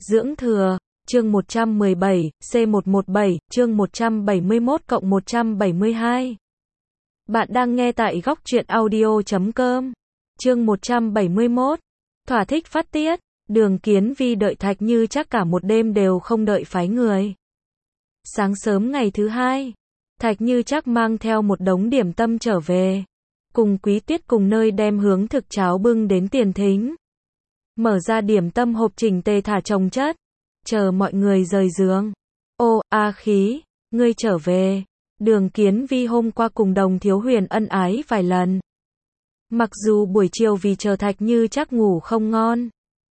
Dưỡng thừa, chương 117, C117, chương 171+172. Bạn đang nghe tại góc truyện audio.com. Chương 171. Thỏa thích phát tiết, Đường Kiến Vi đợi Thạch Như Trác cả một đêm đều không đợi phái người. Sáng sớm ngày thứ hai, Thạch Như Trác mang theo một đống điểm tâm trở về, cùng Quý Tiết cùng nơi đem hướng thực cháo bưng đến tiền thính. Mở ra điểm tâm hộp chỉnh tề thả chồng chất, chờ mọi người rời giường. Ô, A Khí, ngươi trở về. Đường Kiến Vi hôm qua cùng Đồng Thiếu Huyền ân ái vài lần. Mặc dù buổi chiều vì chờ Thạch Như Trác ngủ không ngon,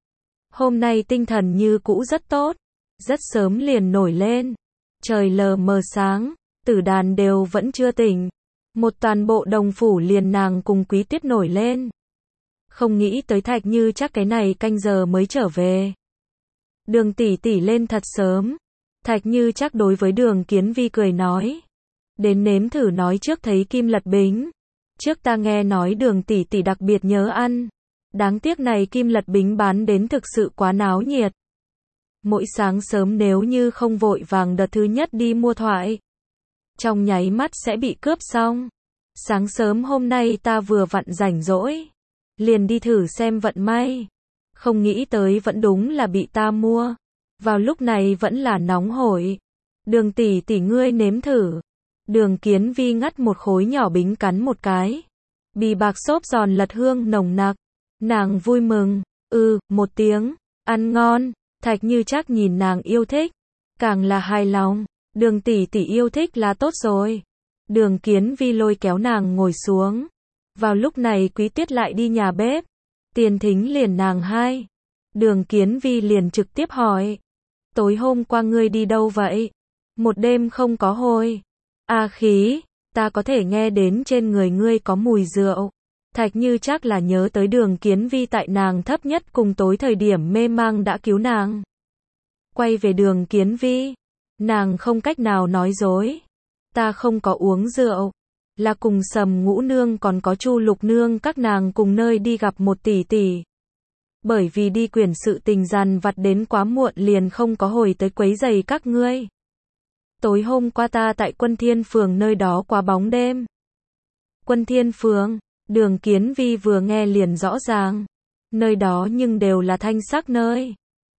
hôm nay tinh thần như cũ rất tốt, rất sớm liền nổi lên. Trời lờ mờ sáng, Tử Đàn đều vẫn chưa tỉnh. Một toàn bộ đồng phủ liền nàng cùng Quý Tiết nổi lên. Không nghĩ tới Thạch Như Trác cái này canh giờ mới trở về. Đường tỷ tỷ lên thật sớm. Thạch Như Trác đối với Đường Kiến Vi cười nói. Đến nếm thử nói trước thấy kim lật bính. Trước ta nghe nói Đường tỷ tỷ đặc biệt nhớ ăn. Đáng tiếc này kim lật bính bán đến thực sự quá náo nhiệt. Mỗi sáng sớm nếu như không vội vàng đợt thứ nhất đi mua thoại, trong nháy mắt sẽ bị cướp xong. Sáng sớm hôm nay ta vừa vặn rảnh rỗi, liền đi thử xem vận may. Không nghĩ tới vẫn đúng là bị ta mua. Vào lúc này vẫn là nóng hổi. Đường tỷ tỷ ngươi nếm thử. Đường Kiến Vi ngắt một khối nhỏ bính cắn một cái. Bì bạc xốp giòn lật hương nồng nặc. Nàng vui mừng. Một tiếng. Ăn ngon. Thạch Như Trác nhìn nàng yêu thích, càng là hài lòng. Đường tỷ tỷ yêu thích là tốt rồi. Đường Kiến Vi lôi kéo nàng ngồi xuống. Vào lúc này Quý Tiết lại đi nhà bếp. Tiền thính liền nàng hai. Đường Kiến Vi liền trực tiếp hỏi. Tối hôm qua ngươi đi đâu vậy? Một đêm không có hồi. A Khí, ta có thể nghe đến trên người ngươi có mùi rượu. Thạch Như Trác là nhớ tới Đường Kiến Vi tại nàng thấp nhất cùng tối thời điểm mê mang đã cứu nàng. Quay về Đường Kiến Vi, nàng không cách nào nói dối. Ta không có uống rượu, là cùng Sầm Ngũ Nương còn có Chu Lục Nương các nàng cùng nơi đi gặp một tỷ tỷ. Bởi vì đi quyển sự tình dằn vặt đến quá muộn liền không có hồi tới quấy rầy các ngươi. Tối hôm qua ta tại Quân Thiên Phường nơi đó quá bóng đêm. Quân Thiên Phường, Đường Kiến Vi vừa nghe liền rõ ràng. Nơi đó nhưng đều là thanh sắc nơi.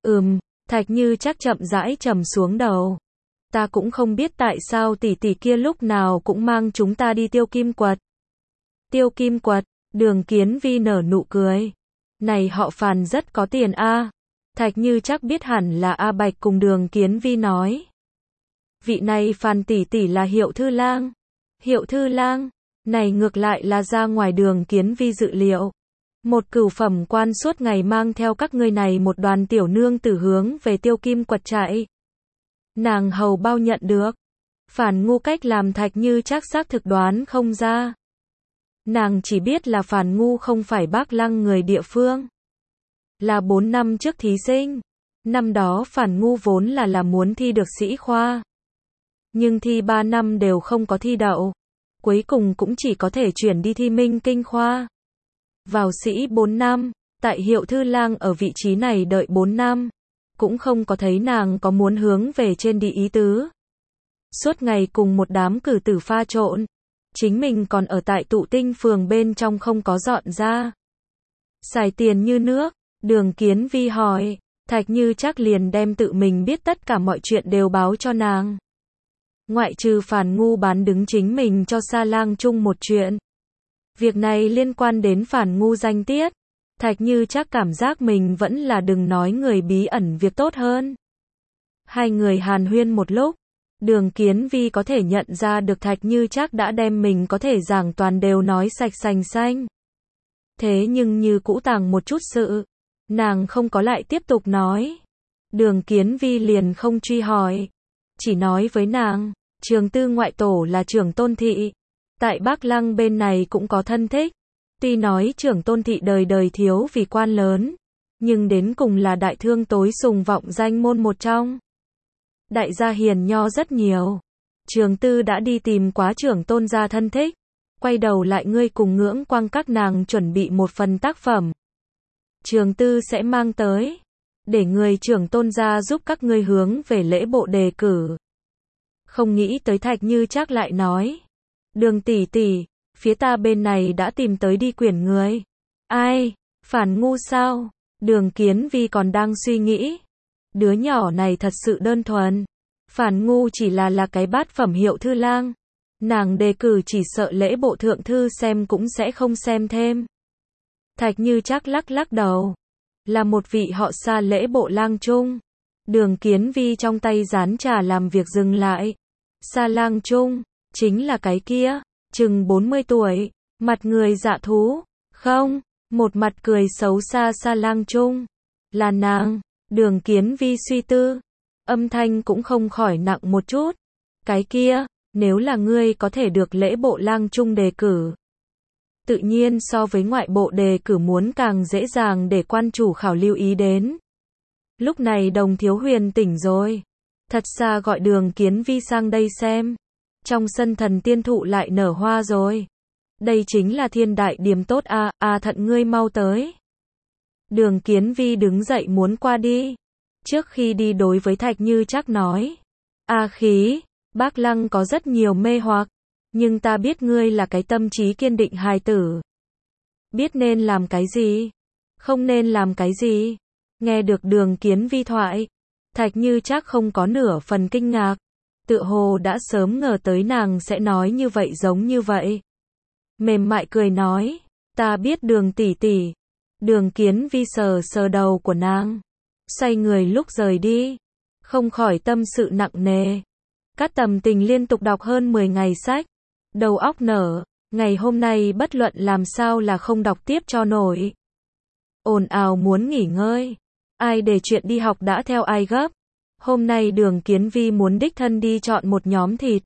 Thạch Như Trác chậm rãi trầm xuống đầu. Ta cũng không biết tại sao tỷ tỷ kia lúc nào cũng mang chúng ta đi Tiêu Kim Quật. Tiêu Kim Quật, Đường Kiến Vi nở nụ cười. Này họ Phàn rất có tiền a. Thạch Như Trác biết hẳn là A Bạch cùng Đường Kiến Vi nói. Vị này Phàn tỷ tỷ là Hiệu Thư Lang. Hiệu Thư Lang, này ngược lại là ra ngoài Đường Kiến Vi dự liệu. Một cửu phẩm quan suốt ngày mang theo các ngươi này một đoàn tiểu nương tử hướng về Tiêu Kim Quật chạy. Nàng hầu bao nhận được. Phản Ngu cách làm Thạch Như Trác xác thực đoán không ra. Nàng chỉ biết là Phản Ngu không phải Bác Lăng người địa phương. Là 4 năm trước thí sinh. Năm đó Phản Ngu vốn là muốn thi được sĩ khoa. Nhưng thi 3 năm đều không có thi đậu. Cuối cùng cũng chỉ có thể chuyển đi thi Minh Kinh khoa. Vào sĩ 4 năm, tại Hiệu Thư Lang ở vị trí này đợi 4 năm. Cũng không có thấy nàng có muốn hướng về trên đi ý tứ. Suốt ngày cùng một đám cử tử pha trộn. Chính mình còn ở tại Tụ Tinh Phường bên trong không có dọn ra. Xài tiền như nước. Đường Kiến Vi hỏi. Thạch Như Trác liền đem tự mình biết tất cả mọi chuyện đều báo cho nàng. Ngoại trừ Phản Ngu bán đứng chính mình cho Sa Lang chung một chuyện. Việc này liên quan đến Phản Ngu danh tiết. Thạch Như Trác cảm giác mình vẫn là đừng nói người bí ẩn việc tốt hơn. Hai người hàn huyên một lúc. Đường Kiến Vi có thể nhận ra được Thạch Như Trác đã đem mình có thể giảng toàn đều nói sạch sành xanh. Thế nhưng như cũ tàng một chút sự. Nàng không có lại tiếp tục nói. Đường Kiến Vi liền không truy hỏi. Chỉ nói với nàng, Trường Tư ngoại tổ là Trưởng Tôn Thị. Tại Bác Lăng bên này cũng có thân thích. Tuy nói Trưởng Tôn Thị đời đời thiếu vì quan lớn, nhưng đến cùng là đại thương tối sùng vọng danh môn một trong. Đại gia hiền nho rất nhiều. Trường Tư đã đi tìm quá Trưởng Tôn gia thân thích. Quay đầu lại ngươi cùng Ngưỡng Quang các nàng chuẩn bị một phần tác phẩm. Trường Tư sẽ mang tới. để người trưởng tôn gia giúp các ngươi hướng về lễ bộ đề cử. Không nghĩ tới Thạch Như Trác lại nói, Đường tỷ tỷ, phía ta bên này đã tìm tới đi quyển người. Ai, Phản Ngu sao? Đường Kiến Vi còn đang suy nghĩ. Đứa nhỏ này thật sự đơn thuần. Phản Ngu chỉ là cái bát phẩm hiệu thư lang. Nàng đề cử chỉ sợ lễ bộ thượng thư xem cũng sẽ không xem thêm. Thạch Như Trác lắc lắc đầu. Là một vị họ Sa lễ bộ lang trung. Đường Kiến Vi trong tay dán trà làm việc dừng lại. Sa lang trung, chính là cái kia, chừng 40 tuổi, mặt người dạ thú. Không, một mặt cười xấu xa Sa lang trung. Là nàng. Đường Kiến Vi suy tư. Âm thanh cũng không khỏi nặng một chút. Cái kia, nếu là ngươi có thể được lễ bộ lang trung đề cử. Tự nhiên so với ngoại bộ đề cử muốn càng dễ dàng để quan chủ khảo lưu ý đến. Lúc này Đồng Thiếu Huyền tỉnh rồi. Thật xa gọi Đường Kiến Vi sang đây xem. Trong sân Thần Tiên Thụ lại nở hoa rồi. Đây chính là thiên đại điểm tốt à, Thận ngươi mau tới. Đường Kiến Vi đứng dậy muốn qua đi. Trước khi đi đối với Thạch Như Trác nói. Khí, bác Lăng có rất nhiều mê hoặc. Nhưng ta biết ngươi là cái tâm trí kiên định hài tử. Biết nên làm cái gì, không nên làm cái gì. Nghe được Đường Kiến Vi thoại, Thạch Như Trác không có nửa phần kinh ngạc. Tựa hồ đã sớm ngờ tới nàng sẽ nói như vậy giống như vậy. Mềm mại cười nói, ta biết Đường tỷ tỷ. Đường Kiến Vi sờ sờ đầu của nàng. Xoay người lúc rời đi. Không khỏi tâm sự nặng nề. Cát Tầm Tình liên tục đọc hơn 10 ngày sách. Đầu óc nở, ngày hôm nay bất luận làm sao là không đọc tiếp cho nổi. Ồn ào muốn nghỉ ngơi. Ai để chuyện đi học đã theo ai gấp. Hôm nay Đường Kiến Vi muốn đích thân đi chọn một nhóm thịt.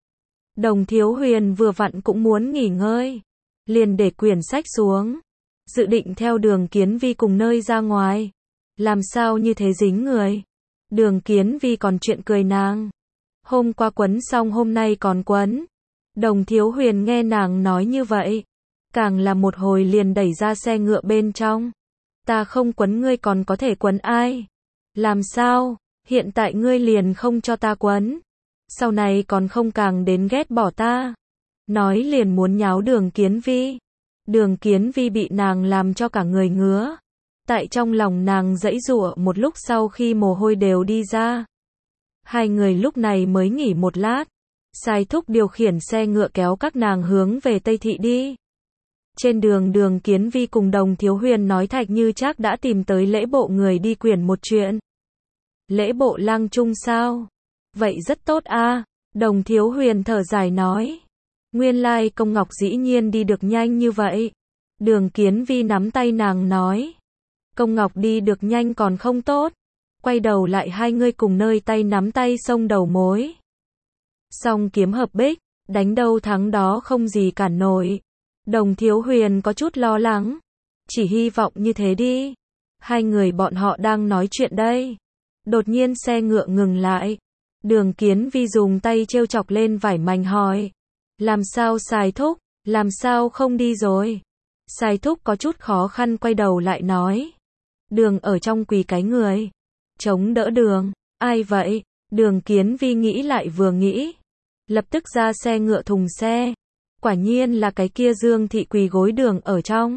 Đồng Thiếu Huyền vừa vặn cũng muốn nghỉ ngơi. Liền để quyển sách xuống. Dự định theo Đường Kiến Vi cùng nơi ra ngoài. Làm sao như thế dính người. Đường Kiến Vi còn chuyện cười nàng. Hôm qua quấn xong hôm nay còn quấn. Đồng Thiếu Huyền nghe nàng nói như vậy. Càng là một hồi liền đẩy ra xe ngựa bên trong. Ta không quấn ngươi còn có thể quấn ai? Làm sao? Hiện tại ngươi liền không cho ta quấn. Sau này còn không càng đến ghét bỏ ta. Nói liền muốn nháo Đường Kiến Vi. Đường Kiến Vi bị nàng làm cho cả người ngứa. Tại trong lòng nàng giãy giụa một lúc sau khi mồ hôi đều đi ra. Hai người lúc này mới nghỉ một lát. Sai Thúc điều khiển xe ngựa kéo các nàng hướng về Tây Thị đi. Trên đường Đường Kiến Vi cùng Đồng Thiếu Huyền nói Thạch Như Trác đã tìm tới lễ bộ người đi quyển một chuyện. Lễ bộ lang trung sao? Vậy rất tốt a. Đồng Thiếu Huyền thở dài nói. Nguyên lai Công Ngọc dĩ nhiên đi được nhanh như vậy. Đường Kiến Vi nắm tay nàng nói. Công Ngọc đi được nhanh còn không tốt. Quay đầu lại hai người cùng nơi tay nắm tay xông đầu mối. Song kiếm hợp bích, đánh đâu thắng đó không gì cản nổi. Đồng Thiếu Huyền có chút lo lắng. Chỉ hy vọng như thế đi. Hai người bọn họ đang nói chuyện đây. Đột nhiên xe ngựa ngừng lại. Đường Kiến Vi dùng tay trêu chọc lên vải mảnh hỏi. Làm sao Sai Thúc, làm sao không đi rồi? Sai Thúc có chút khó khăn quay đầu lại nói. Đường ở trong quỳ cái người. Chống đỡ đường. Ai vậy? Đường Kiến Vi nghĩ lại vừa nghĩ. Lập tức ra xe ngựa thùng xe. Quả nhiên là cái kia Dương Thị quỳ gối đường ở trong.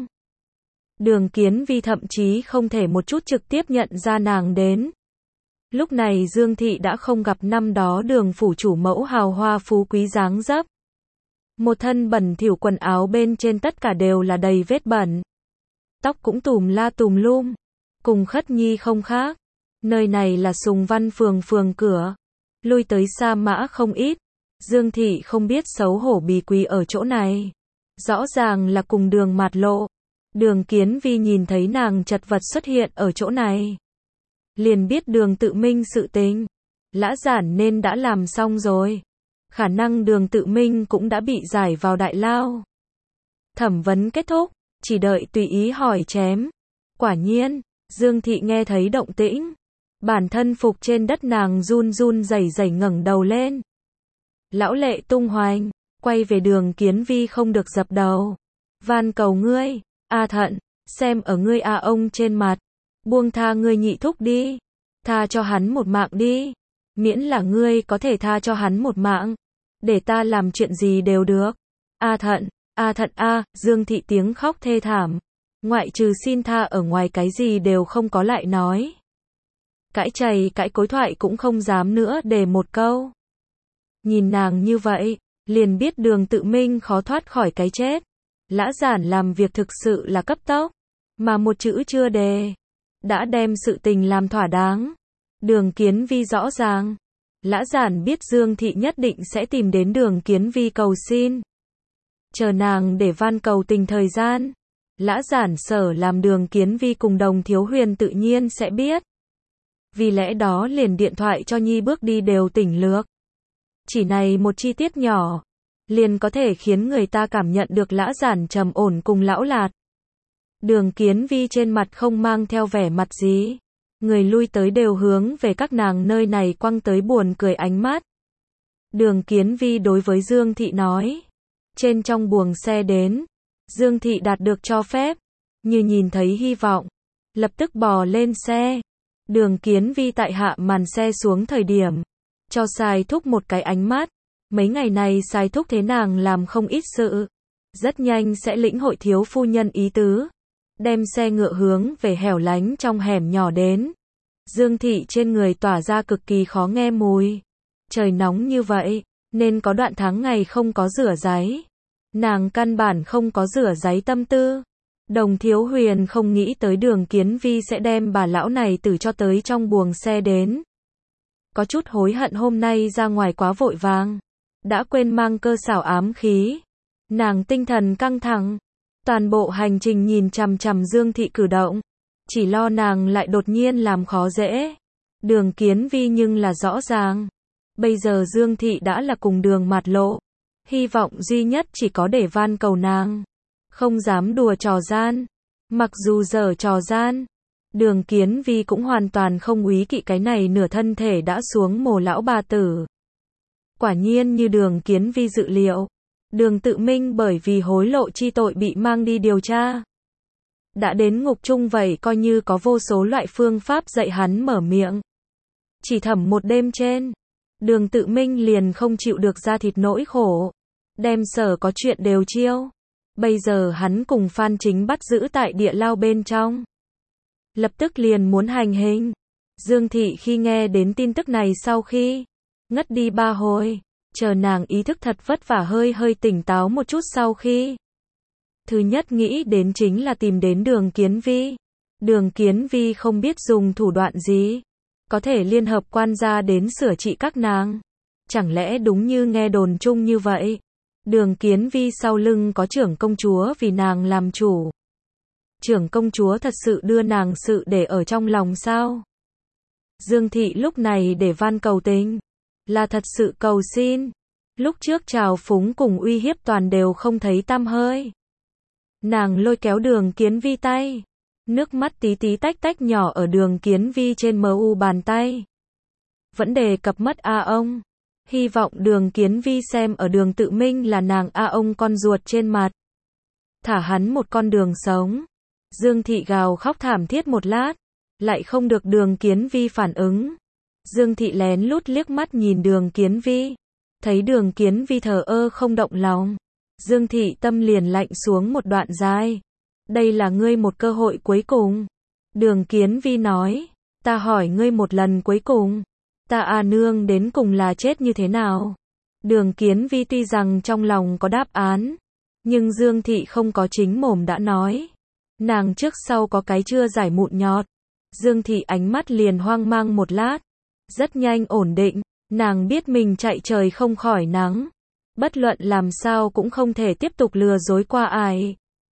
Đường Kiến Vi thậm chí không thể một chút trực tiếp nhận ra nàng đến. Lúc này Dương Thị đã không gặp năm đó Đường phủ chủ mẫu hào hoa phú quý dáng dấp. Một thân bẩn thỉu, quần áo bên trên tất cả đều là đầy vết bẩn. Tóc cũng tùm la tùm lum. Cùng Khất Nhi không khác. Nơi này là Sùng Văn phường cửa. Lui tới Sa Mã không ít. Dương Thị không biết xấu hổ bì quỳ ở chỗ này. Rõ ràng là cùng Đường mạt lộ. Đường Kiến Vi nhìn thấy nàng chật vật xuất hiện ở chỗ này. Liền biết Đường Tự Minh sự tình. Lã giản nên đã làm xong rồi. Khả năng Đường Tự Minh cũng đã bị giải vào đại lao. Thẩm vấn kết thúc. Chỉ đợi tùy ý hỏi chém. Quả nhiên, Dương Thị nghe thấy động tĩnh. Bản thân phục trên đất nàng run run rẩy rẩy ngẩng đầu lên. Lão lệ tung hoành, quay về Đường Kiến Vi không được dập đầu. Van cầu ngươi, Thận, xem ở ngươi ông trên mặt. Buông tha ngươi nhị thúc đi. Tha cho hắn một mạng đi. Miễn là ngươi có thể tha cho hắn một mạng. Để ta làm chuyện gì đều được. A Thận, A Thận a, Dương Thị tiếng khóc thê thảm. Ngoại trừ xin tha ở ngoài cái gì đều không có lại nói. Cãi chày cãi cối thoại cũng không dám nữa để một câu. Nhìn nàng như vậy, liền biết Đường Tự Minh khó thoát khỏi cái chết. Lã Giản làm việc thực sự là cấp tốc, mà một chữ chưa đề, đã đem sự tình làm thỏa đáng. Đường Kiến Vi rõ ràng, Lã Giản biết Dương Thị nhất định sẽ tìm đến Đường Kiến Vi cầu xin. Chờ nàng để van cầu tình thời gian. Lã Giản sở làm Đường Kiến Vi cùng Đồng Thiếu Huyền tự nhiên sẽ biết. Vì lẽ đó liền điện thoại cho Nhi bước đi đều tỉnh lược. Chỉ này một chi tiết nhỏ, liền có thể khiến người ta cảm nhận được Lã Giản trầm ổn cùng lão lạt. Đường Kiến Vi trên mặt không mang theo vẻ mặt gì. Người lui tới đều hướng về các nàng nơi này quăng tới buồn cười ánh mắt. Đường Kiến Vi đối với Dương Thị nói. Trên trong buồng xe đến, Dương Thị đạt được cho phép, như nhìn thấy hy vọng, lập tức bò lên xe. Đường Kiến Vi tại hạ màn xe xuống thời điểm, cho Sai Thúc một cái ánh mắt. Mấy ngày này Sai Thúc thế nàng làm không ít sự, rất nhanh sẽ lĩnh hội thiếu phu nhân ý tứ, đem xe ngựa hướng về hẻo lánh trong hẻm nhỏ đến. Dương Thị trên người tỏa ra cực kỳ khó nghe mùi. Trời nóng như vậy, nên có đoạn tháng ngày không có rửa ráy. Nàng căn bản không có rửa ráy tâm tư. Đồng Thiếu Huyền không nghĩ tới Đường Kiến Vi sẽ đem bà lão này tử cho tới trong buồng xe đến. Có chút hối hận hôm nay ra ngoài quá vội vàng, đã quên mang cơ xảo ám khí. Nàng tinh thần căng thẳng, toàn bộ hành trình nhìn chằm chằm Dương Thị cử động, chỉ lo nàng lại đột nhiên làm khó dễ. Đường Kiến Vi nhưng là rõ ràng, bây giờ Dương Thị đã là cùng đường mạt lộ, hy vọng duy nhất chỉ có để van cầu nàng, không dám đùa trò gian. Mặc dù dở trò gian, Đường Kiến Vi cũng hoàn toàn không úy kỵ cái này nửa thân thể đã xuống mồ lão bà tử. Quả nhiên như Đường Kiến Vi dự liệu, Đường Tự Minh bởi vì hối lộ chi tội bị mang đi điều tra. Đã đến ngục chung vậy coi như có vô số loại phương pháp dạy hắn mở miệng. Chỉ thẩm một đêm trên, Đường Tự Minh liền không chịu được da thịt nỗi khổ, đem sở có chuyện đều chiêu. Bây giờ hắn cùng Phan Chính bắt giữ tại địa lao bên trong, lập tức liền muốn hành hình. Dương Thị khi nghe đến tin tức này sau khi ngất đi 3 hồi, chờ nàng ý thức thật vất vả hơi tỉnh táo một chút sau khi. Thứ nhất nghĩ đến chính là tìm đến Đường Kiến Vi. Đường Kiến Vi không biết dùng thủ đoạn gì, có thể liên hợp quan gia đến sửa trị các nàng. Chẳng lẽ đúng như nghe đồn chung như vậy? Đường Kiến Vi sau lưng có trưởng công chúa vì nàng làm chủ. Trưởng công chúa thật sự đưa nàng sự để ở trong lòng sao? Dương Thị lúc này để van cầu tình, là thật sự cầu xin. Lúc trước trào phúng cùng uy hiếp toàn đều không thấy tăm hơi. Nàng lôi kéo Đường Kiến Vi tay, nước mắt tí tí tách tách nhỏ ở Đường Kiến Vi trên mu bàn tay. Vẫn đề cập mất a ông. Hy vọng Đường Kiến Vi xem ở Đường Tự Minh là nàng a ông con ruột trên mặt, thả hắn một con đường sống. Dương Thị gào khóc thảm thiết một lát, lại không được Đường Kiến Vi phản ứng. Dương Thị lén lút liếc mắt nhìn Đường Kiến Vi, thấy Đường Kiến Vi thờ ơ không động lòng, Dương Thị tâm liền lạnh xuống một đoạn dài. Đây là ngươi một cơ hội cuối cùng. Đường Kiến Vi nói, ta hỏi ngươi một lần cuối cùng, ta nương đến cùng là chết như thế nào? Đường Kiến Vi tuy rằng trong lòng có đáp án, nhưng Dương Thị không có chính mồm đã nói. Nàng trước sau có cái chưa giải mụn nhọt. Dương Thị ánh mắt liền hoang mang một lát, rất nhanh ổn định. Nàng biết mình chạy trời không khỏi nắng, bất luận làm sao cũng không thể tiếp tục lừa dối qua ai.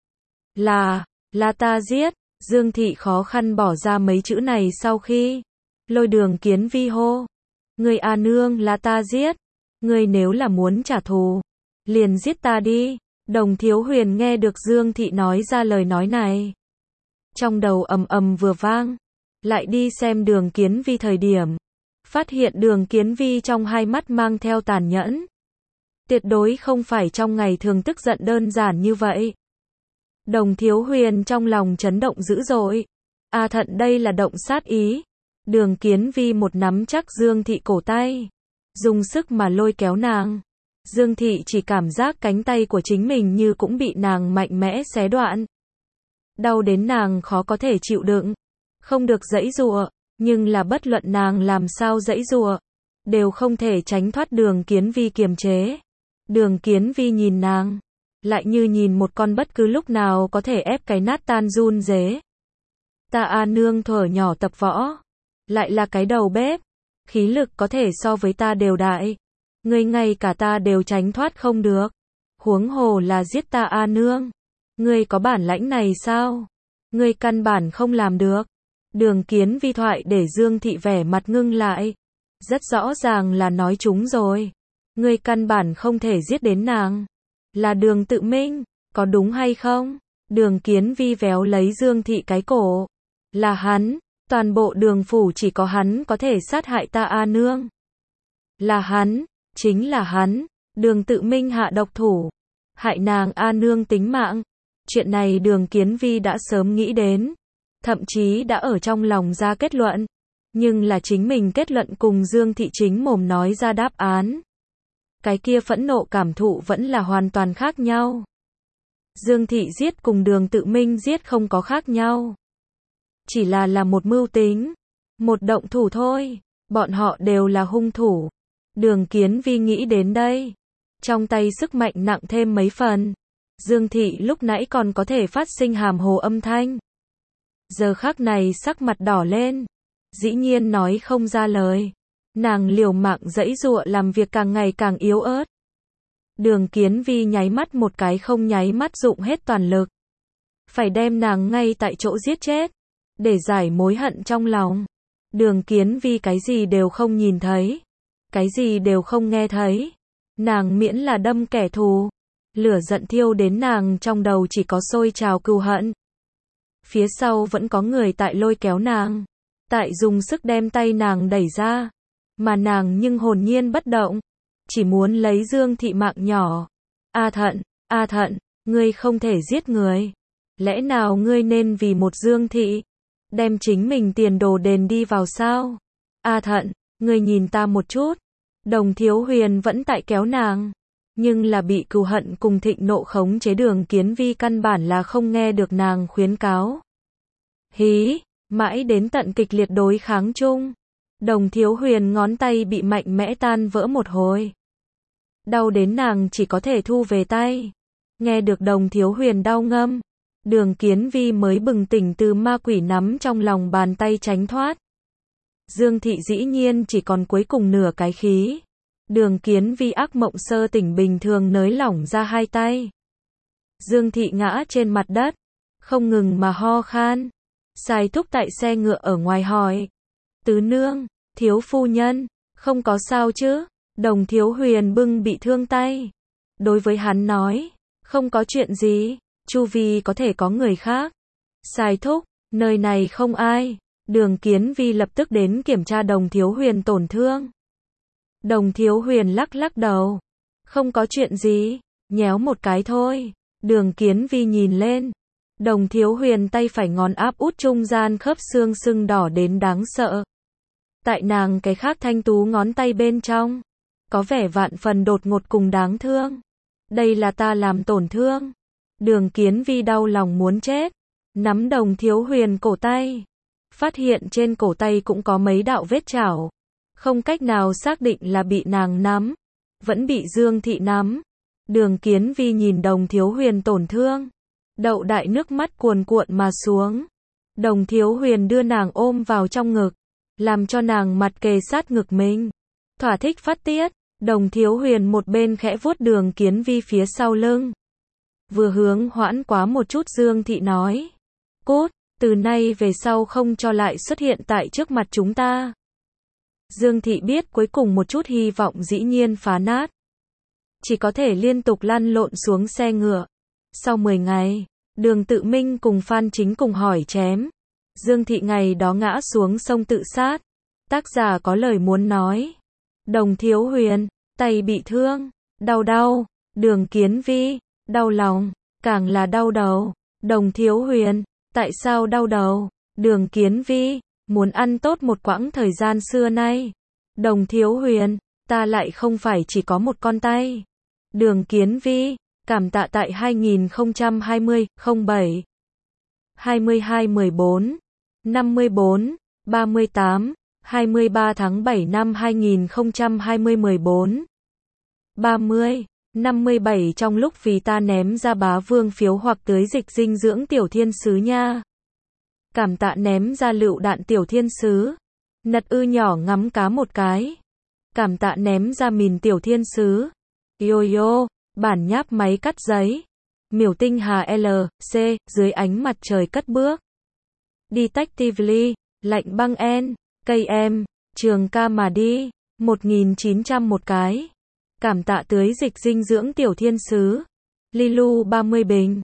Là ta giết. Dương Thị khó khăn bỏ ra mấy chữ này sau khi lôi Đường Kiến Vi hô, người nương là ta giết. Ngươi nếu là muốn trả thù, liền giết ta đi. Đồng Thiếu Huyền nghe được Dương Thị nói ra lời nói này, trong đầu ầm ầm vừa vang, lại đi xem Đường Kiến Vi thời điểm, phát hiện Đường Kiến Vi trong hai mắt mang theo tàn nhẫn. Tuyệt đối không phải trong ngày thường tức giận đơn giản như vậy. Đồng Thiếu Huyền trong lòng chấn động dữ dội. A Thận đây là động sát ý. Đường Kiến Vi một nắm chắc Dương Thị cổ tay, dùng sức mà lôi kéo nàng. Dương Thị chỉ cảm giác cánh tay của chính mình như cũng bị nàng mạnh mẽ xé đoạn. Đau đến nàng khó có thể chịu đựng, không được giãy giụa, nhưng là bất luận nàng làm sao giãy giụa, đều không thể tránh thoát Đường Kiến Vi kiềm chế. Đường Kiến Vi nhìn nàng, lại như nhìn một con bất cứ lúc nào có thể ép cái nát tan run rế. Ta A nương thuở nhỏ tập võ, lại là cái đầu bếp, khí lực có thể so với ta đều đại. Ngươi ngay cả ta đều tránh thoát không được, huống hồ là giết ta A nương. Ngươi có bản lãnh này sao? Ngươi căn bản không làm được. Đường Kiến Vi thoại để Dương Thị vẻ mặt ngưng lại. Rất rõ ràng là nói chúng rồi. Ngươi căn bản không thể giết đến nàng. Là Đường Tự Minh, có đúng hay không? Đường Kiến Vi véo lấy Dương Thị cái cổ. Là hắn, toàn bộ Đường phủ chỉ có hắn có thể sát hại ta A nương. Là hắn, chính là hắn, Đường Tự Minh hạ độc thủ, hại nàng A nương tính mạng. Chuyện này Đường Kiến Vi đã sớm nghĩ đến, thậm chí đã ở trong lòng ra kết luận, nhưng là chính mình kết luận cùng Dương Thị chính mồm nói ra đáp án. Cái kia phẫn nộ cảm thụ vẫn là hoàn toàn khác nhau. Dương Thị giết cùng Đường Tự Minh giết không có khác nhau. Chỉ là một mưu tính, một động thủ thôi, bọn họ đều là hung thủ. Đường Kiến Vi nghĩ đến đây, trong tay sức mạnh nặng thêm mấy phần. Dương Thị lúc nãy còn có thể phát sinh hàm hồ âm thanh, giờ khắc này sắc mặt đỏ lên, dĩ nhiên nói không ra lời. Nàng liều mạng giãy giụa làm việc càng ngày càng yếu ớt. Đường Kiến Vi nháy mắt một cái không nháy mắt dụng hết toàn lực, phải đem nàng ngay tại chỗ giết chết, để giải mối hận trong lòng. Đường Kiến Vi cái gì đều không nhìn thấy, cái gì đều không nghe thấy, nàng miễn là đâm kẻ thù, lửa giận thiêu đến nàng trong đầu chỉ có sôi trào cừu hận. Phía sau vẫn có người tại lôi kéo nàng, tại dùng sức đem tay nàng đẩy ra, mà nàng nhưng hồn nhiên bất động, chỉ muốn lấy Dương Thị mạng nhỏ. A Thận, ngươi không thể giết người. Lẽ nào ngươi nên vì một Dương Thị, đem chính mình tiền đồ đền đi vào sao? A Thận, ngươi nhìn ta một chút. Đồng Thiếu Huyền vẫn tại kéo nàng, nhưng là bị cừu hận cùng thịnh nộ khống chế. Đường Kiến Vi căn bản là không nghe được nàng khuyến cáo. Hí, mãi đến tận kịch liệt đối kháng chung, Đồng Thiếu Huyền ngón tay bị mạnh mẽ tan vỡ một hồi. Đau đến nàng chỉ có thể thu về tay. Nghe được Đồng Thiếu Huyền đau ngâm, Đường Kiến Vi mới bừng tỉnh từ ma quỷ nắm trong lòng bàn tay tránh thoát. Dương Thị dĩ nhiên chỉ còn cuối cùng nửa cái khí. Đường Kiến Vi ác mộng sơ tỉnh bình thường nới lỏng ra hai tay. Dương Thị ngã trên mặt đất, không ngừng mà ho khan. Sai Thúc tại xe ngựa ở ngoài hỏi: Tứ nương, thiếu phu nhân, không có sao chứ? Đồng Thiếu Huyền bưng bị thương tay, đối với hắn nói: không có chuyện gì, chu vi có thể có người khác. Sai Thúc, nơi này không ai. Đường Kiến Vi lập tức đến kiểm tra Đồng Thiếu Huyền tổn thương. Đồng Thiếu Huyền lắc lắc đầu: không có chuyện gì, nhéo một cái thôi. Đường Kiến Vi nhìn lên, Đồng Thiếu Huyền tay phải ngón áp út trung gian khớp xương sưng đỏ đến đáng sợ. Tại nàng cái khác thanh tú ngón tay bên trong, có vẻ vạn phần đột ngột cùng đáng thương. Đây là ta làm tổn thương. Đường Kiến Vi đau lòng muốn chết, nắm Đồng Thiếu Huyền cổ tay, phát hiện trên cổ tay cũng có mấy đạo vết chảo, không cách nào xác định là bị nàng nắm, vẫn bị Dương Thị nắm. Đường Kiến Vi nhìn Đồng Thiếu Huyền tổn thương, đậu đại nước mắt cuồn cuộn mà xuống. Đồng Thiếu Huyền đưa nàng ôm vào trong ngực, làm cho nàng mặt kề sát ngực mình, thỏa thích phát tiết. Đồng Thiếu Huyền một bên khẽ vuốt Đường Kiến Vi phía sau lưng, vừa hướng hoãn quá một chút. Dương Thị nói: cút, từ nay về sau không cho lại xuất hiện tại trước mặt chúng ta. Dương Thị biết cuối cùng một chút hy vọng dĩ nhiên phá nát, chỉ có thể liên tục lăn lộn xuống xe ngựa. Sau 10 ngày, Đường Tự Minh cùng Phan Chính cùng hỏi chém. Dương Thị ngày đó ngã xuống sông tự sát. Tác giả có lời muốn nói. Đồng Thiếu Huyền, tay bị thương, đau. Đường Kiến Vi, đau lòng, càng là đau đầu. Đồng Thiếu Huyền, tại sao đau đầu? Đường Kiến Vi, muốn ăn tốt một quãng thời gian xưa nay. Đồng Thiếu Huyền, ta lại không phải chỉ có một con tay. Đường Kiến Vi, cảm tạ tại 2020, 07, 22 14, 54, 38, 23 tháng 7 năm 2020 14, 30, 57 trong lúc vì ta ném ra bá vương phiếu hoặc tưới dịch dinh dưỡng tiểu thiên sứ nha. Cảm tạ ném ra lựu đạn tiểu thiên sứ. Nật ư nhỏ ngắm cá một cái. Cảm tạ ném ra mìn tiểu thiên sứ. Yo yo, bản nháp máy cắt giấy. Miểu tinh hà L, C, dưới ánh mặt trời cất bước. Detectively, lạnh băng N, cây em, trường ca mà đi, 1900 một cái. Cảm tạ tưới dịch dinh dưỡng tiểu thiên sứ. Lilu 30 bình,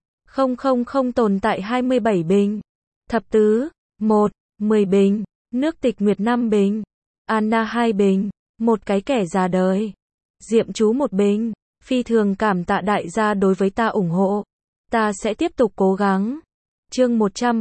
000 tồn tại 27 bình. Thập tứ, 1, 10 bình. Nước tịch nguyệt 5 bình. Anna 2 bình, một cái kẻ già đời. Diệm chú 1 bình. Phi thường cảm tạ đại gia đối với ta ủng hộ. Ta sẽ tiếp tục cố gắng. Chương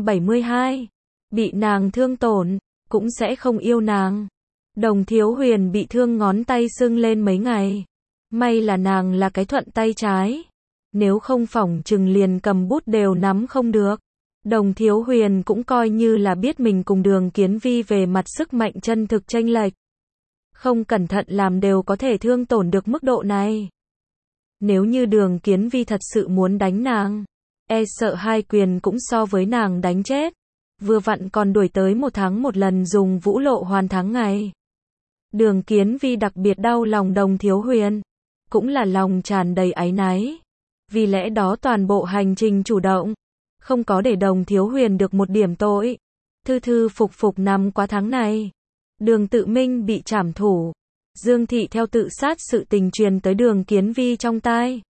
172. Bị nàng thương tổn, cũng sẽ không yêu nàng. Đồng Thiếu Huyền bị thương ngón tay sưng lên mấy ngày. May là nàng là cái thuận tay trái. Nếu không phỏng chừng liền cầm bút đều nắm không được. Đồng Thiếu Huyền cũng coi như là biết mình cùng Đường Kiến Vi về mặt sức mạnh chân thực chênh lệch. Không cẩn thận làm đều có thể thương tổn được mức độ này. Nếu như Đường Kiến Vi thật sự muốn đánh nàng, e sợ hai quyền cũng so với nàng đánh chết. Vừa vặn còn đuổi tới 1 tháng một lần dùng vũ lộ hoàn thắng ngày. Đường Kiến Vi đặc biệt đau lòng Đồng Thiếu Huyền, cũng là lòng tràn đầy áy náy. Vì lẽ đó toàn bộ hành trình chủ động, không có để Đồng Thiếu Huyền được một điểm tội. Thư thư phục phục nằm quá tháng này. Đường Tự Minh bị trảm thủ. Dương Thị theo tự sát sự tình truyền tới Đường Kiến Vi trong tai.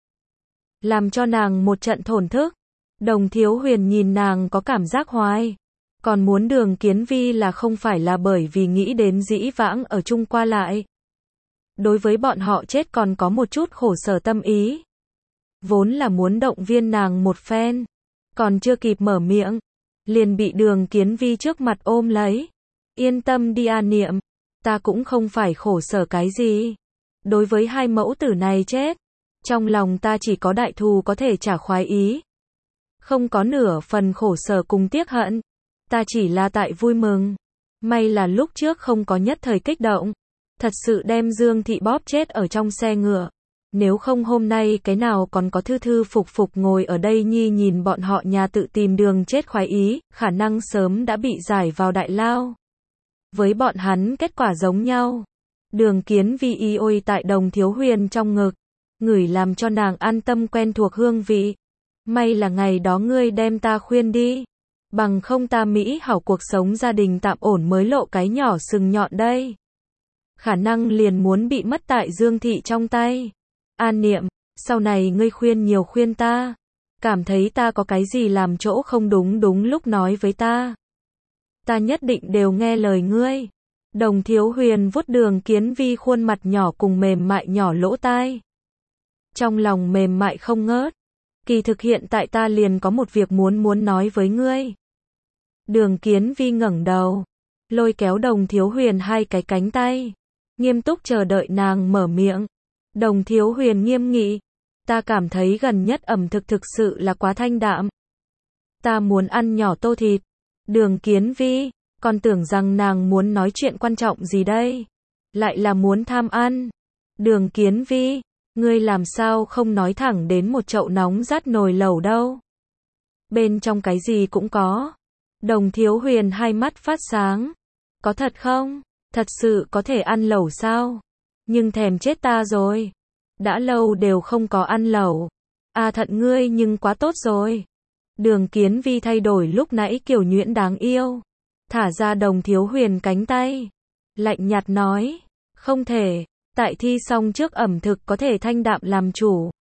Làm cho nàng một trận thổn thức. Đồng Thiếu Huyền nhìn nàng có cảm giác hoài. Còn muốn Đường Kiến Vi là không phải là bởi vì nghĩ đến dĩ vãng ở chung qua lại. Đối với bọn họ chết còn có một chút khổ sở tâm ý. Vốn là muốn động viên nàng một phen. Còn chưa kịp mở miệng. Liền bị Đường Kiến Vi trước mặt ôm lấy. Yên tâm đi A Niệm. Ta cũng không phải khổ sở cái gì. Đối với hai mẫu tử này chết. Trong lòng ta chỉ có đại thù có thể trả khoái ý. Không có nửa phần khổ sở cùng tiếc hận. Ta chỉ là tại vui mừng. May là lúc trước không có nhất thời kích động. Thật sự đem Dương Thị bóp chết ở trong xe ngựa. Nếu không hôm nay cái nào còn có thư thư phục phục ngồi ở đây nhi nhìn bọn họ nhà tự tìm đường chết khoái ý, khả năng sớm đã bị giải vào đại lao. Với bọn hắn kết quả giống nhau. Đường Kiến Vi y ôi tại Đồng Thiếu Huyền trong ngực. Ngửi làm cho nàng an tâm quen thuộc hương vị. May là ngày đó ngươi đem ta khuyên đi. Bằng không ta mỹ hảo cuộc sống gia đình tạm ổn mới lộ cái nhỏ sừng nhọn đây. Khả năng liền muốn bị mất tại Dương Thị trong tay. An Niệm, sau này ngươi khuyên nhiều khuyên ta. Cảm thấy ta có cái gì làm chỗ không đúng đúng lúc nói với ta. Ta nhất định đều nghe lời ngươi. Đồng Thiếu Huyền vuốt Đường Kiến Vi khuôn mặt nhỏ cùng mềm mại nhỏ lỗ tai. Trong lòng mềm mại không ngớt. Kỳ thực hiện tại ta liền có một việc muốn nói với ngươi. Đường Kiến Vi ngẩng đầu, lôi kéo Đồng Thiếu Huyền hai cái cánh tay, nghiêm túc chờ đợi nàng mở miệng. Đồng Thiếu Huyền nghiêm nghị, ta cảm thấy gần nhất ẩm thực thực sự là quá thanh đạm. Ta muốn ăn nhỏ tô thịt. Đường Kiến Vi, còn tưởng rằng nàng muốn nói chuyện quan trọng gì đây. Lại là muốn tham ăn. Đường Kiến Vi, ngươi làm sao không nói thẳng đến một chậu nóng rát nồi lẩu đâu. Bên trong cái gì cũng có. Đồng Thiếu Huyền hai mắt phát sáng. Có thật không? Thật sự có thể ăn lẩu sao? Nhưng thèm chết ta rồi. Đã lâu đều không có ăn lẩu. À thận ngươi nhưng quá tốt rồi. Đường Kiến Vi thay đổi lúc nãy kiểu nhuyễn đáng yêu. Thả ra Đồng Thiếu Huyền cánh tay. Lạnh nhạt nói. Không thể. Tại thi xong trước ẩm thực có thể thanh đạm làm chủ.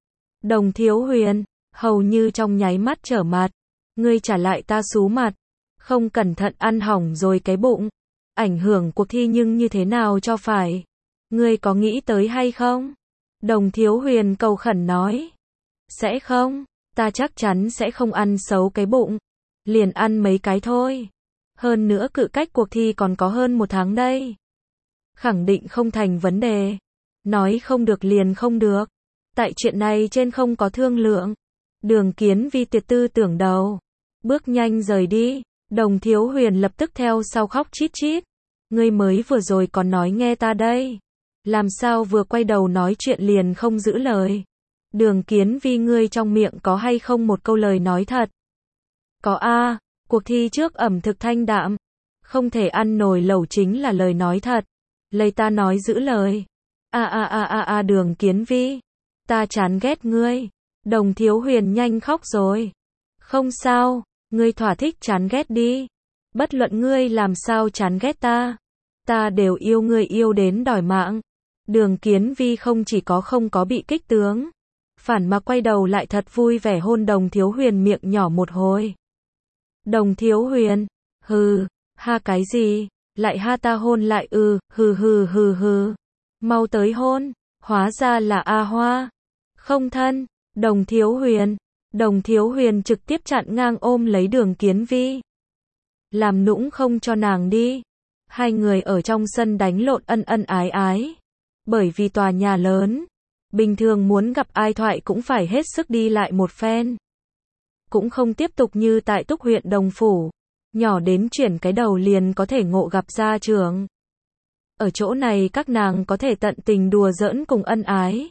Đồng Thiếu Huyền, hầu như trong nháy mắt trở mặt. Ngươi trả lại ta sú mặt. Không cẩn thận ăn hỏng rồi cái bụng. Ảnh hưởng cuộc thi nhưng như thế nào cho phải. Ngươi có nghĩ tới hay không? Đồng Thiếu Huyền cầu khẩn nói. Sẽ không, ta chắc chắn sẽ không ăn xấu cái bụng. Liền ăn mấy cái thôi. Hơn nữa cự cách cuộc thi còn có hơn 1 tháng đây. Khẳng định không thành vấn đề. Nói không được liền không được. Tại chuyện này trên không có thương lượng. Đường Kiến Vi tiệt tư tưởng đầu. Bước nhanh rời đi. Đồng Thiếu Huyền lập tức theo sau khóc chít chít. Ngươi mới vừa rồi còn nói nghe ta đây. Làm sao vừa quay đầu nói chuyện liền không giữ lời. Đường Kiến Vi, ngươi trong miệng có hay không một câu lời nói thật? Có a, cuộc thi trước ẩm thực thanh đạm. Không thể ăn nồi lẩu chính là lời nói thật. Lấy ta nói giữ lời. Đường Kiến Vi. Ta chán ghét ngươi. Đồng Thiếu Huyền nhanh khóc rồi. Không sao, ngươi thỏa thích chán ghét đi. Bất luận ngươi làm sao chán ghét ta. Ta đều yêu ngươi yêu đến đòi mạng. Đường Kiến Vi không chỉ không có bị kích tướng. Phản mà quay đầu lại thật vui vẻ hôn Đồng Thiếu Huyền miệng nhỏ một hồi. Đồng Thiếu Huyền, hừ, ha cái gì, lại ha ta hôn lại hừ. Mau tới hôn, hóa ra là A Hoa. Không thân, Đồng Thiếu Huyền trực tiếp chặn ngang ôm lấy Đường Kiến Vi. Làm nũng không cho nàng đi. Hai người ở trong sân đánh lộn ân ân ái ái. Bởi vì tòa nhà lớn, bình thường muốn gặp ai thoại cũng phải hết sức đi lại một phen. Cũng không tiếp tục như tại Túc huyện Đồng Phủ, nhỏ đến chuyển cái đầu liền có thể ngộ gặp gia trưởng. Ở chỗ này các nàng có thể tận tình đùa giỡn cùng ân ái.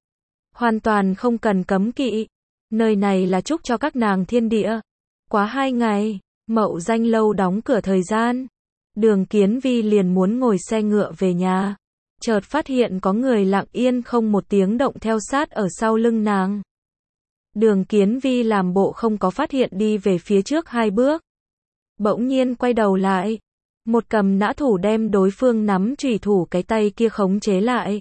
Hoàn toàn không cần cấm kỵ. Nơi này là chúc cho các nàng thiên địa. Quá 2 ngày, Mậu Danh lâu đóng cửa thời gian. Đường Kiến Vi liền muốn ngồi xe ngựa về nhà. Chợt phát hiện có người lặng yên không một tiếng động theo sát ở sau lưng nàng. Đường Kiến Vi làm bộ không có phát hiện đi về phía trước 2 bước. Bỗng nhiên quay đầu lại. Một cầm nã thủ đem đối phương nắm chủy thủ cái tay kia khống chế lại.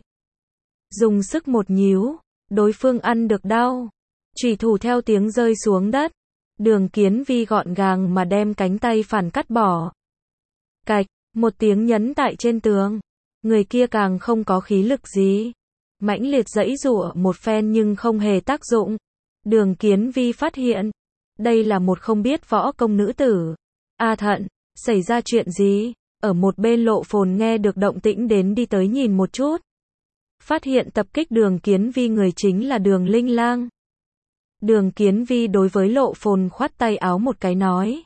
Dùng sức một nhíu, đối phương ăn được đau. Chủy thủ theo tiếng rơi xuống đất. Đường Kiến Vi gọn gàng mà đem cánh tay phản cắt bỏ. Cạch, một tiếng nhấn tại trên tường. Người kia càng không có khí lực gì. Mãnh liệt giãy giụa một phen nhưng không hề tác dụng. Đường Kiến Vi phát hiện, đây là một không biết võ công nữ tử. A Thận, xảy ra chuyện gì? Ở một bên Lộ Phồn nghe được động tĩnh đến đi tới nhìn một chút. Phát hiện tập kích Đường Kiến Vi người chính là Đường Linh Lang. Đường Kiến Vi đối với Lộ Phồn khoát tay áo một cái nói.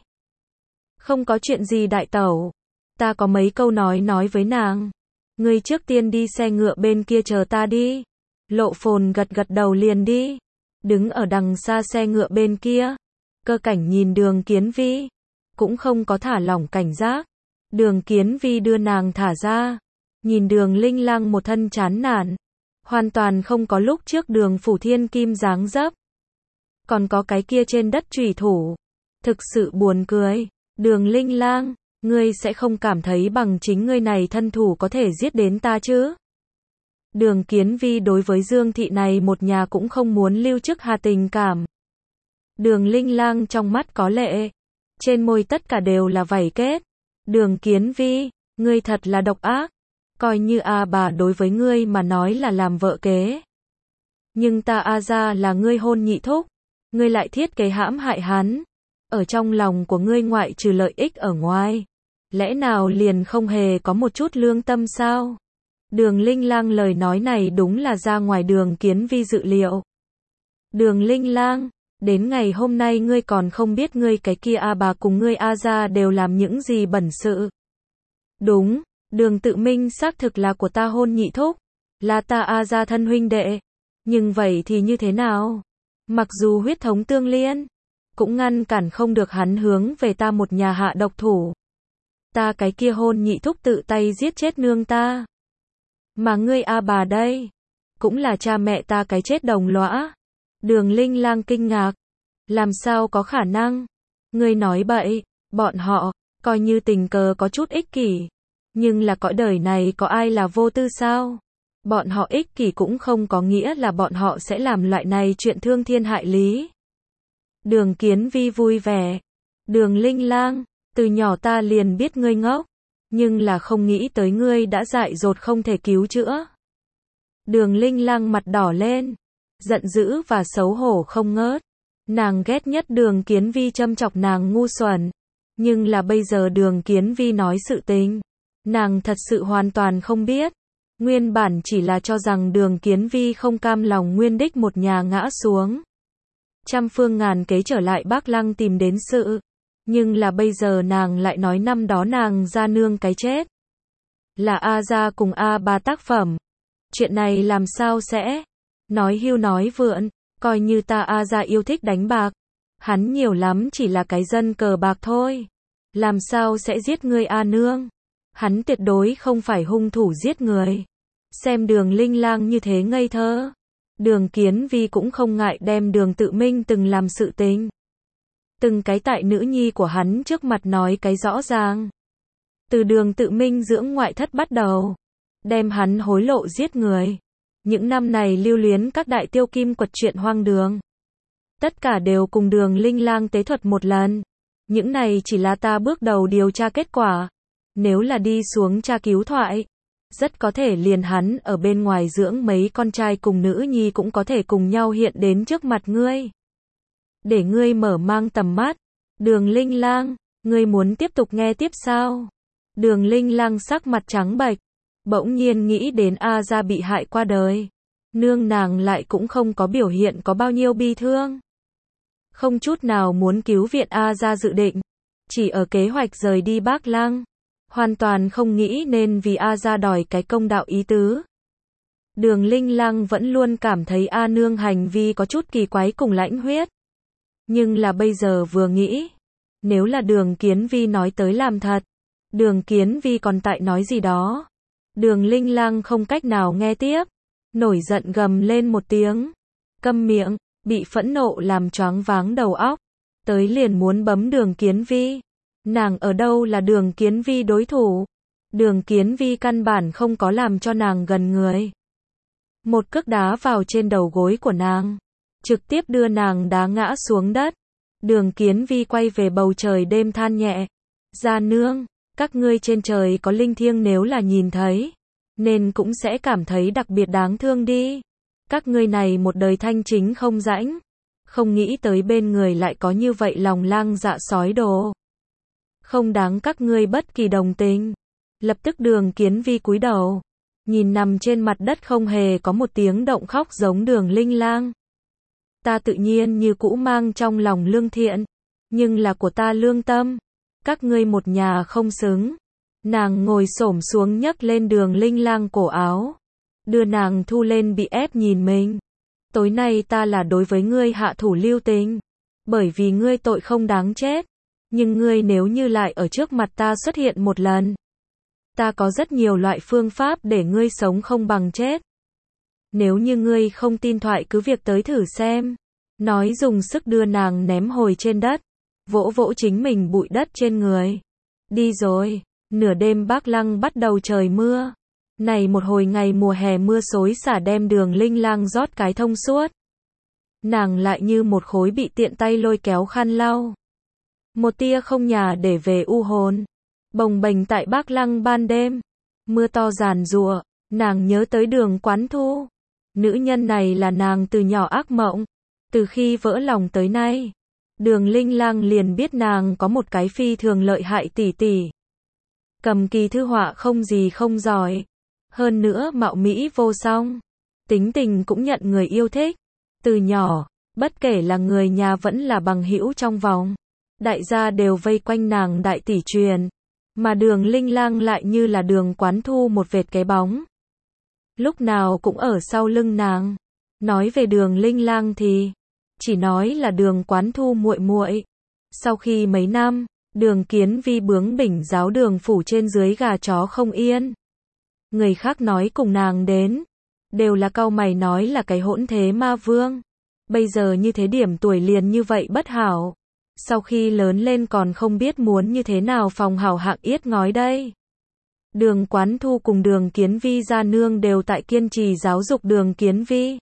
Không có chuyện gì đại tẩu. Ta có mấy câu nói với nàng. Ngươi trước tiên đi xe ngựa bên kia chờ ta đi. Lộ Phồn gật đầu liền đi. Đứng ở đằng xa xe ngựa bên kia. Cơ Cảnh nhìn Đường Kiến Vi. Cũng không có thả lỏng cảnh giác. Đường Kiến Vi đưa nàng thả ra. Nhìn Đường Linh Lang một thân chán nản. Hoàn toàn không có lúc trước Đường Phủ Thiên Kim dáng dấp. Còn có cái kia trên đất chủy thủ. Thực sự buồn cười. Đường Linh Lang, ngươi sẽ không cảm thấy bằng chính ngươi này thân thủ có thể giết đến ta chứ? Đường Kiến Vi đối với Dương thị này một nhà cũng không muốn lưu chức hà tình cảm. Đường Linh Lang trong mắt có lệ. Trên môi tất cả đều là vảy kết. Đường Kiến Vi, ngươi thật là độc ác. Coi như bà đối với ngươi mà nói là làm vợ kế. Nhưng ta ra là ngươi hôn nhị thúc. Ngươi lại thiết kế hãm hại hắn. Ở trong lòng của ngươi ngoại trừ lợi ích ở ngoài. Lẽ nào liền không hề có một chút lương tâm sao? Đường Linh Lang lời nói này đúng là ra ngoài Đường Kiến Vi dự liệu. Đường Linh Lang, đến ngày hôm nay ngươi còn không biết ngươi cái kia bà cùng ngươi ra đều làm những gì bẩn sự. Đúng, Đường Tự Minh xác thực là của ta hôn nhị thúc. Là ta ra thân huynh đệ. Nhưng vậy thì như thế nào? Mặc dù huyết thống tương liên, cũng ngăn cản không được hắn hướng về ta một nhà hạ độc thủ. Ta cái kia hôn nhị thúc tự tay giết chết nương ta. Mà ngươi bà đây, cũng là cha mẹ ta cái chết đồng lõa. Đường Linh Lang kinh ngạc. Làm sao có khả năng? Ngươi nói bậy, bọn họ, coi như tình cờ có chút ích kỷ. Nhưng là cõi đời này có ai là vô tư sao? Bọn họ ích kỷ cũng không có nghĩa là bọn họ sẽ làm loại này chuyện thương thiên hại lý. Đường Kiến Vi vui vẻ. Đường Linh Lang, từ nhỏ ta liền biết ngươi ngốc. Nhưng là không nghĩ tới ngươi đã dại dột không thể cứu chữa. Đường Linh Lang mặt đỏ lên. Giận dữ và xấu hổ không ngớt. Nàng ghét nhất Đường Kiến Vi châm chọc nàng ngu xuẩn. Nhưng là bây giờ Đường Kiến Vi nói sự tình, nàng thật sự hoàn toàn không biết. Nguyên bản chỉ là cho rằng Đường Kiến Vi không cam lòng Nguyên Đích một nhà ngã xuống. Trăm phương ngàn kế trở lại Bác Lăng tìm đến sự. Nhưng là bây giờ nàng lại nói năm đó nàng ra nương cái chết. Là A gia cùng A ba tác phẩm. Chuyện này làm sao sẽ? Nói hưu nói vượn, coi như ta A gia yêu thích đánh bạc. Hắn nhiều lắm chỉ là cái dân cờ bạc thôi. Làm sao sẽ giết ngươi A nương? Hắn tuyệt đối không phải hung thủ giết người. Xem Đường Linh Lang như thế ngây thơ. Đường Kiến Vi cũng không ngại đem Đường Tự Minh từng làm sự tình. Từng cái tại nữ nhi của hắn trước mặt nói cái rõ ràng. Từ Đường Tự Minh dưỡng ngoại thất bắt đầu. Đem hắn hối lộ giết người. Những năm này lưu luyến các đại tiêu kim quật chuyện hoang đường. Tất cả đều cùng Đường Linh Lang tế thuật một lần. Những này chỉ là ta bước đầu điều tra kết quả. Nếu là đi xuống tra cứu thoại, rất có thể liền hắn ở bên ngoài dưỡng mấy con trai cùng nữ nhi cũng có thể cùng nhau hiện đến trước mặt ngươi. Để ngươi mở mang tầm mắt. Đường Linh Lang, ngươi muốn tiếp tục nghe tiếp sao? Đường Linh Lang sắc mặt trắng bệch, bỗng nhiên nghĩ đến A gia bị hại qua đời. Nương nàng lại cũng không có biểu hiện có bao nhiêu bi thương. Không chút nào muốn cứu viện A gia dự định, chỉ ở kế hoạch rời đi Bác Lăng. Hoàn toàn không nghĩ nên vì A gia đòi cái công đạo ý tứ. Đường Linh Lang vẫn luôn cảm thấy A nương hành vi có chút kỳ quái cùng lãnh huyết. Nhưng là bây giờ vừa nghĩ, nếu là Đường Kiến Vi nói tới làm thật, Đường Kiến Vi còn tại nói gì đó. Đường Linh Lang không cách nào nghe tiếp, nổi giận gầm lên một tiếng, câm miệng, bị phẫn nộ làm choáng váng đầu óc, tới liền muốn bấm Đường Kiến Vi. Nàng ở đâu là Đường Kiến Vi đối thủ? Đường Kiến Vi căn bản không có làm cho nàng gần người. Một cước đá vào trên đầu gối của nàng, trực tiếp đưa nàng đá ngã xuống đất. Đường Kiến Vi quay về bầu trời đêm than nhẹ. Gia nương, các ngươi trên trời có linh thiêng nếu là nhìn thấy, nên cũng sẽ cảm thấy đặc biệt đáng thương đi. Các ngươi này một đời thanh chính không rãnh, không nghĩ tới bên người lại có như vậy lòng lang dạ sói đồ. Không đáng các ngươi bất kỳ đồng tình. Lập tức Đường Kiến Vi cúi đầu, nhìn nằm trên mặt đất không hề có một tiếng động khóc giống Đường Linh Lang. Ta tự nhiên như cũ mang trong lòng lương thiện, nhưng là của ta lương tâm. Các ngươi một nhà không xứng. Nàng ngồi xổm xuống nhấc lên Đường Linh Lang cổ áo, đưa nàng thu lên bị ép nhìn mình. Tối nay ta là đối với ngươi hạ thủ lưu tình, bởi vì ngươi tội không đáng chết. Nhưng ngươi nếu như lại ở trước mặt ta xuất hiện một lần, ta có rất nhiều loại phương pháp để ngươi sống không bằng chết. Nếu như ngươi không tin thoại cứ việc tới thử xem. Nói dùng sức đưa nàng ném hồi trên đất, vỗ vỗ chính mình bụi đất trên người. Đi rồi. Nửa đêm Bác Lăng bắt đầu trời mưa. Này một hồi ngày mùa hè mưa xối xả đem Đường Linh Lang rót cái thông suốt. Nàng lại như một khối bị tiện tay lôi kéo khăn lau. Một tia không nhà để về u hồn, bồng bềnh tại Bác Lăng ban đêm. Mưa to giàn giụa, nàng nhớ tới Đường Quán Thu. Nữ nhân này là nàng từ nhỏ ác mộng. Từ khi vỡ lòng tới nay, Đường Linh Lang liền biết nàng có một cái phi thường lợi hại tỷ tỷ. Cầm kỳ thư họa không gì không giỏi. Hơn nữa mạo mỹ vô song. Tính tình cũng nhận người yêu thích. Từ nhỏ, bất kể là người nhà vẫn là bằng hữu trong vòng, đại gia đều vây quanh nàng đại tỷ truyền. Mà Đường Linh Lang lại như là Đường Quán Thu một vệt cái bóng. Lúc nào cũng ở sau lưng nàng. Nói về Đường Linh Lang thì chỉ nói là Đường Quán Thu muội muội. Sau khi mấy năm, Đường Kiến Vi bướng bỉnh giáo Đường phủ trên dưới gà chó không yên. Người khác nói cùng nàng đến, đều là cau mày nói là cái hỗn thế ma vương. Bây giờ như thế điểm tuổi liền như vậy bất hảo. Sau khi lớn lên còn không biết muốn như thế nào phòng hảo hạng yết ngói đây. Đường Quán Thu cùng Đường Kiến Vi gia nương đều tại kiên trì giáo dục Đường Kiến Vi.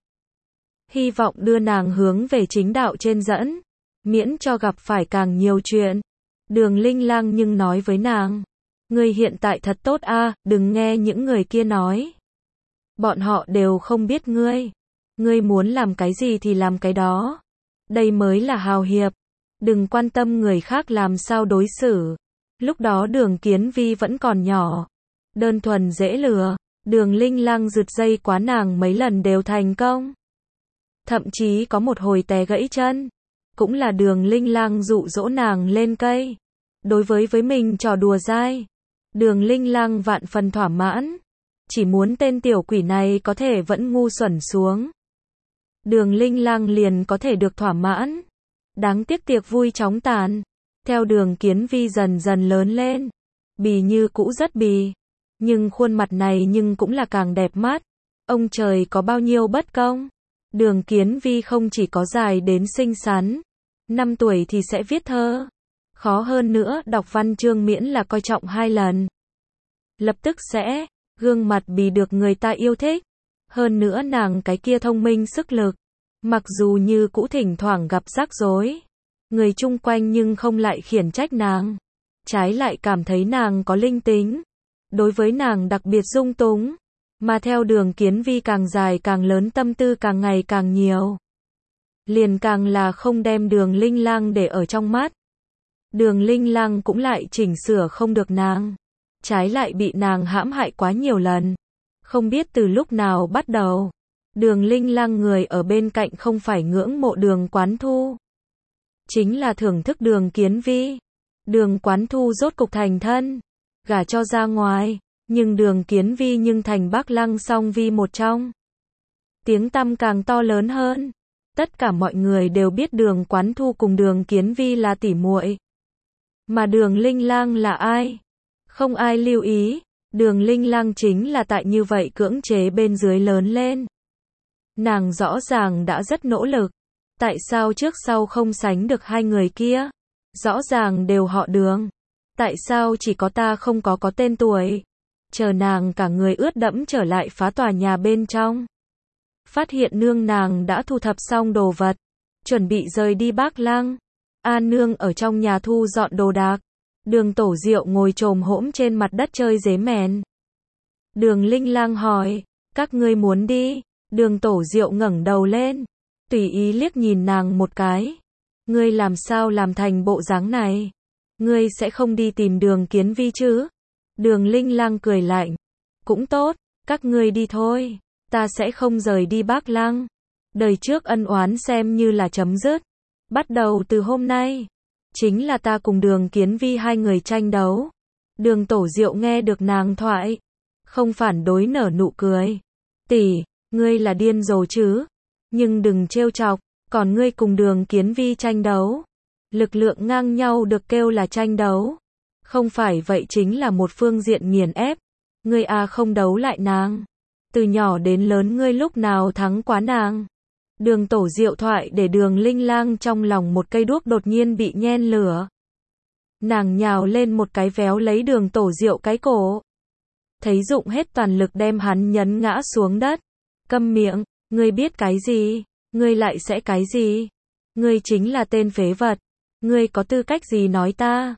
Hy vọng đưa nàng hướng về chính đạo trên dẫn, miễn cho gặp phải càng nhiều chuyện. Đường Linh Lang nhưng nói với nàng, ngươi hiện tại thật tốt a, đừng nghe những người kia nói. Bọn họ đều không biết ngươi. Ngươi muốn làm cái gì thì làm cái đó. Đây mới là hào hiệp. đừng quan tâm người khác làm sao đối xử. Lúc đó Đường Kiến Vi vẫn còn nhỏ, đơn thuần dễ lừa, Đường Linh Lang giật dây quá nàng mấy lần đều thành công. Thậm chí có một hồi té gãy chân, cũng là Đường Linh Lang dụ dỗ nàng lên cây. Đối với mình trò đùa dai, Đường Linh Lang vạn phần thỏa mãn, chỉ muốn tên tiểu quỷ này có thể vẫn ngu xuẩn xuống. Đường Linh Lang liền có thể được thỏa mãn. Đáng tiếc tiệc vui chóng tàn. Theo Đường Kiến Vi dần dần lớn lên, bì như cũ rất bì, nhưng khuôn mặt này nhưng cũng là càng đẹp mắt. Ông trời có bao nhiêu bất công. Đường Kiến Vi không chỉ có dài đến xinh xắn, 5 tuổi thì sẽ viết thơ. Khó hơn nữa, đọc văn chương miễn là coi trọng 2 lần. Lập tức sẽ, gương mặt bì được người ta yêu thích. Hơn nữa nàng cái kia thông minh sức lực. Mặc dù như cũ thỉnh thoảng gặp rắc rối, người chung quanh nhưng không lại khiển trách nàng. Trái lại cảm thấy nàng có linh tính. Đối với nàng đặc biệt dung túng. Mà theo Đường Kiến Vi càng dài càng lớn, tâm tư càng ngày càng nhiều, liền càng là không đem Đường Linh Lang để ở trong mắt. Đường Linh Lang cũng lại chỉnh sửa không được nàng. Trái lại bị nàng hãm hại quá nhiều lần. Không biết từ lúc nào bắt đầu, Đường Linh Lang người ở bên cạnh không phải ngưỡng mộ Đường Quán Thu, chính là thưởng thức Đường Kiến Vi. Đường Quán Thu rốt cục thành thân, gả cho ra ngoài, nhưng Đường Kiến Vi nhưng thành Bác Lăng song vi một trong. Tiếng tăm càng to lớn hơn. Tất cả mọi người đều biết Đường Quán Thu cùng Đường Kiến Vi là tỉ muội. Mà Đường Linh Lang là ai? Không ai lưu ý. Đường Linh Lang chính là tại như vậy cưỡng chế bên dưới lớn lên. Nàng rõ ràng đã rất nỗ lực. Tại sao trước sau không sánh được hai người kia? Rõ ràng đều họ Đường. Tại sao chỉ có ta không có tên tuổi? Chờ nàng cả người ướt đẫm trở lại phá tòa nhà bên trong. Phát hiện nương nàng đã thu thập xong đồ vật, chuẩn bị rời đi Bác Lăng. An nương ở trong nhà thu dọn đồ đạc. Đường Tổ Diệu ngồi chồm hổm trên mặt đất chơi dế mèn. Đường Linh Lang hỏi, các ngươi muốn đi? Đường Tổ Diệu ngẩng đầu lên, tùy ý liếc nhìn nàng một cái. Ngươi làm sao làm thành bộ dáng này? Ngươi sẽ không đi tìm Đường Kiến Vi chứ? Đường Linh Lang cười lạnh, cũng tốt, các ngươi đi thôi, ta sẽ không rời đi Bác Lăng. Đời trước ân oán xem như là chấm dứt. Bắt đầu từ hôm nay, chính là ta cùng Đường Kiến Vi hai người tranh đấu. Đường Tổ Diệu nghe được nàng thoại, không phản đối nở nụ cười. Tỷ, ngươi là điên rồi chứ? Nhưng đừng trêu chọc, còn ngươi cùng Đường Kiến Vi tranh đấu. Lực lượng ngang nhau được kêu là tranh đấu. Không phải vậy chính là một phương diện nghiền ép. Ngươi không đấu lại nàng. Từ nhỏ đến lớn ngươi lúc nào thắng quá nàng? Đường Tổ Diệu thoại để Đường Linh Lang trong lòng một cây đuốc đột nhiên bị nhen lửa. Nàng nhào lên một cái véo lấy Đường Tổ Diệu cái cổ. Thấy dụng hết toàn lực đem hắn nhấn ngã xuống đất. Câm miệng, ngươi biết cái gì? Ngươi lại sẽ cái gì? Ngươi chính là tên phế vật. Ngươi có tư cách gì nói ta?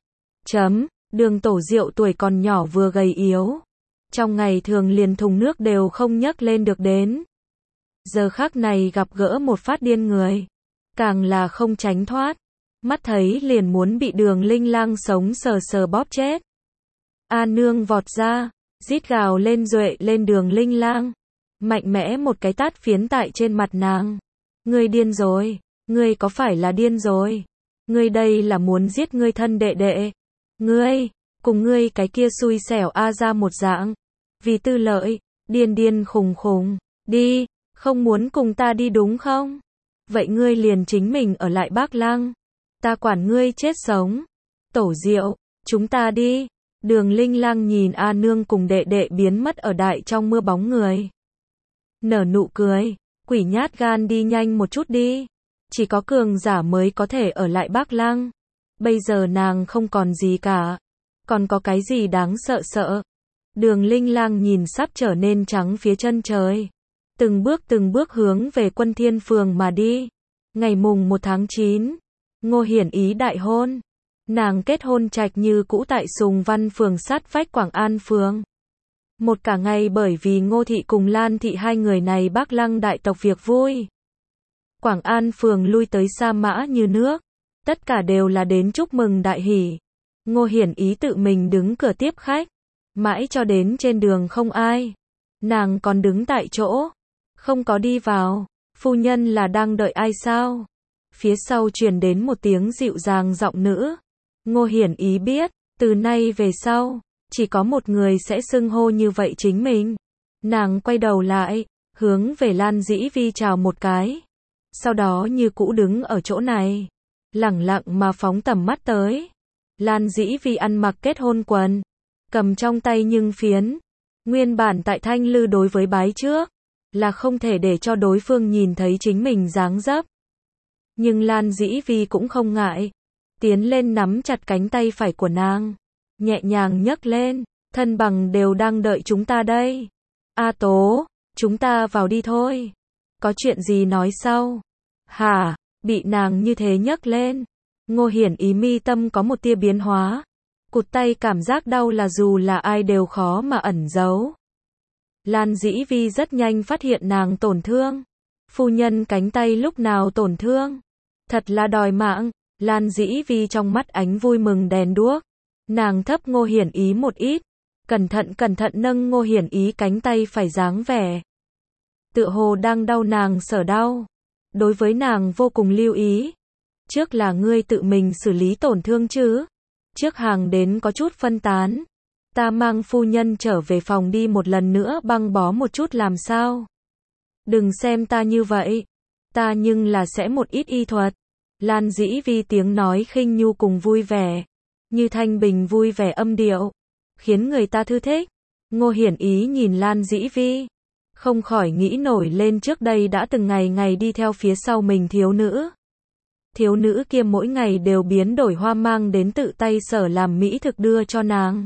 Đường Tổ Diệu tuổi còn nhỏ vừa gầy yếu. Trong ngày thường liền thùng nước đều không nhấc lên được đến. Giờ khắc này gặp gỡ một phát điên người. Càng là không tránh thoát. Mắt thấy liền muốn bị Đường Linh Lang sống sờ sờ bóp chết. An nương vọt ra, rít gào lên duệ lên Đường Linh Lang. Mạnh mẽ một cái tát phiến tại trên mặt nàng. Ngươi điên rồi, ngươi có phải là điên rồi? Ngươi đây là muốn giết ngươi thân đệ đệ. Ngươi, cùng ngươi cái kia xui xẻo ra một dạng. Vì tư lợi, điên khùng khùng, đi, không muốn cùng ta đi đúng không? Vậy ngươi liền chính mình ở lại Bác Lăng. Ta quản ngươi chết sống. Tổ Diệu, chúng ta đi. Đường Linh Lang nhìn A nương cùng đệ đệ biến mất ở đại trong mưa bóng người. Nở nụ cười, quỷ nhát gan đi nhanh một chút đi. Chỉ có cường giả mới có thể ở lại Bác Lăng. Bây giờ nàng không còn gì cả. Còn có cái gì đáng sợ? Đường Linh Lang nhìn sắp trở nên trắng phía chân trời. Từng bước hướng về Quân Thiên Phường mà đi. Ngày mùng 1 tháng 9, Ngô Hiển Ý đại hôn. Nàng kết hôn trạch như cũ tại Sùng Văn Phường sát vách Quảng An Phường. Một cả ngày bởi vì Ngô Thị cùng Lan Thị hai người này Bác Lăng đại tộc việc vui. Quảng An Phường lui tới sa mã như nước. Tất cả đều là đến chúc mừng đại hỷ. Ngô Hiển Ý tự mình đứng cửa tiếp khách. Mãi cho đến trên đường không ai. Nàng còn đứng tại chỗ. Không có đi vào. Phu nhân là đang đợi ai sao? Phía sau truyền đến một tiếng dịu dàng giọng nữ. Ngô Hiển Ý biết, từ nay về sau, chỉ có một người sẽ xưng hô như vậy chính mình. Nàng quay đầu lại, hướng về Lan Dĩ Vi chào một cái. Sau đó như cũ đứng ở chỗ này. Lẳng lặng mà phóng tầm mắt tới. Lan Dĩ Vi ăn mặc kết hôn quần. Cầm trong tay nhưng phiến. Nguyên bản tại Thanh Lư đối với bái trước. Là không thể để cho đối phương nhìn thấy chính mình dáng dấp. Nhưng Lan Dĩ Vi cũng không ngại. Tiến lên nắm chặt cánh tay phải của nàng. Nhẹ nhàng nhấc lên. Thân bằng đều đang đợi chúng ta đây. A Tố, chúng ta vào đi thôi. Có chuyện gì nói sau? Hả? Bị nàng như thế nhấc lên. Ngô Hiển Ý mi tâm có một tia biến hóa. Cụt tay cảm giác đau là dù là ai đều khó mà ẩn giấu. Lan Dĩ Vi rất nhanh phát hiện nàng tổn thương. Phu nhân cánh tay lúc nào tổn thương? Thật là đòi mạng. Lan Dĩ Vi trong mắt ánh vui mừng đèn đuốc. Nàng thấp Ngô Hiển Ý một ít. Cẩn thận nâng Ngô Hiển Ý cánh tay phải dáng vẻ. Tựa hồ đang đau nàng sở đau. Đối với nàng vô cùng lưu ý. Trước là ngươi tự mình xử lý tổn thương chứ. Trước hàng đến có chút phân tán. Ta mang phu nhân trở về phòng đi một lần nữa băng bó một chút làm sao. Đừng xem ta như vậy. Ta nhưng là sẽ một ít y thuật. Lan Dĩ Vi tiếng nói khinh nhu cùng vui vẻ. Như thanh bình vui vẻ âm điệu. Khiến người ta thư thích. Ngô Hiển Ý nhìn Lan Dĩ Vi. Không khỏi nghĩ nổi lên trước đây đã từng ngày đi theo phía sau mình thiếu nữ. Thiếu nữ kia mỗi ngày đều biến đổi hoa mang đến tự tay sở làm mỹ thực đưa cho nàng.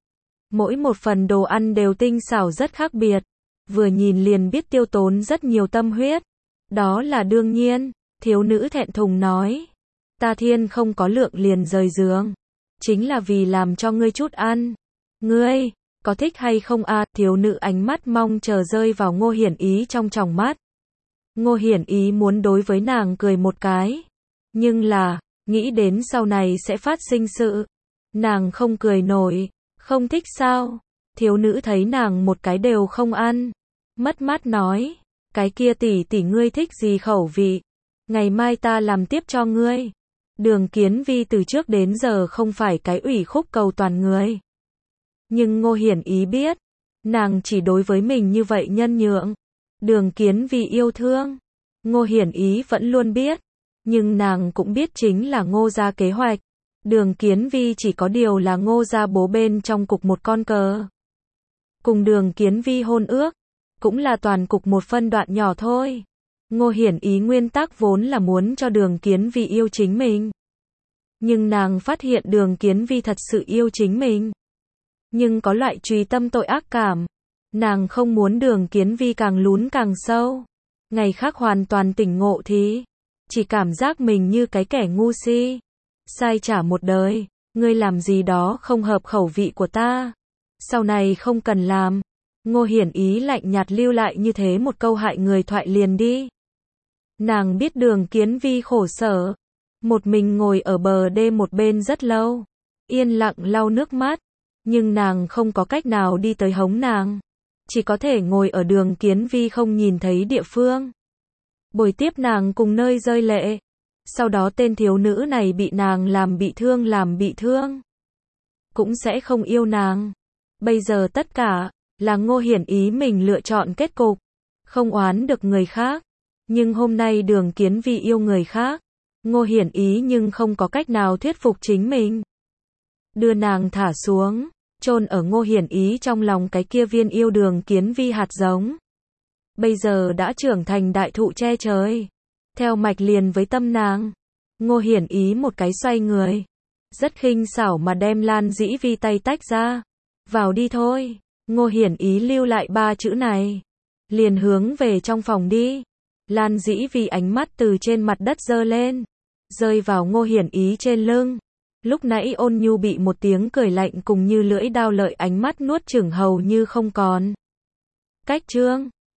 Mỗi một phần đồ ăn đều tinh xảo rất khác biệt. Vừa nhìn liền biết tiêu tốn rất nhiều tâm huyết. Đó là đương nhiên. Thiếu nữ thẹn thùng nói. Ta thiên không có lượng liền rời giường. Chính là vì làm cho ngươi chút ăn. Ngươi, có thích hay không à? Thiếu nữ ánh mắt mong chờ rơi vào Ngô Hiển Ý trong tròng mắt. Ngô Hiển Ý muốn đối với nàng cười một cái. Nhưng là, nghĩ đến sau này sẽ phát sinh sự. Nàng không cười nổi. Không thích sao? Thiếu nữ thấy nàng một cái đều không ăn. Mất mát nói. Cái kia tỷ ngươi thích gì khẩu vị? Ngày mai ta làm tiếp cho ngươi. Đường Kiến Vi từ trước đến giờ không phải cái ủy khúc cầu toàn người. Nhưng Ngô Hiển Ý biết. Nàng chỉ đối với mình như vậy nhân nhượng. Đường Kiến Vi yêu thương. Ngô Hiển Ý vẫn luôn biết. Nhưng nàng cũng biết chính là Ngô gia kế hoạch. Đường Kiến Vi chỉ có điều là Ngô gia bố bên trong cục một con cờ. Cùng Đường Kiến Vi hôn ước. Cũng là toàn cục một phân đoạn nhỏ thôi. Ngô Hiển Ý nguyên tắc vốn là muốn cho Đường Kiến Vi yêu chính mình. Nhưng nàng phát hiện Đường Kiến Vi thật sự yêu chính mình. Nhưng có loại truy tâm tội ác cảm. Nàng không muốn Đường Kiến Vi càng lún càng sâu. Ngày khác hoàn toàn tỉnh ngộ thì chỉ cảm giác mình như cái kẻ ngu si. Sai trả một đời. Ngươi làm gì đó không hợp khẩu vị của ta. Sau này không cần làm. Ngô Hiển Ý lạnh nhạt lưu lại như thế một câu hại người thoại liền đi. Nàng biết Đường Kiến Vi khổ sở. Một mình ngồi ở bờ đê một bên rất lâu. Yên lặng lau nước mắt. Nhưng nàng không có cách nào đi tới hống nàng. Chỉ có thể ngồi ở Đường Kiến Vi không nhìn thấy địa phương. Bồi tiếp nàng cùng nơi rơi lệ. Sau đó tên thiếu nữ này bị nàng làm bị thương. Cũng sẽ không yêu nàng. Bây giờ tất cả là Ngô Hiển Ý mình lựa chọn kết cục. Không oán được người khác. Nhưng hôm nay Đường Kiến Vi yêu người khác. Ngô Hiển Ý nhưng không có cách nào thuyết phục chính mình. Đưa nàng thả xuống. Chôn ở Ngô Hiển Ý trong lòng cái kia viên yêu Đường Kiến Vi hạt giống. Bây giờ đã trưởng thành đại thụ che trời. Theo mạch liền với tâm nàng. Ngô Hiển Ý một cái xoay người. Rất khinh xảo mà đem Lan Dĩ Vi tay tách ra. Vào đi thôi. Ngô Hiển Ý lưu lại 3 chữ này. Liền hướng về trong phòng đi. Lan Dĩ Vi ánh mắt từ trên mặt đất giơ lên. Rơi vào Ngô Hiển Ý trên lưng. Lúc nãy ôn nhu bị một tiếng cười lạnh cùng như lưỡi đao lợi ánh mắt nuốt chửng hầu như không còn. Cách chương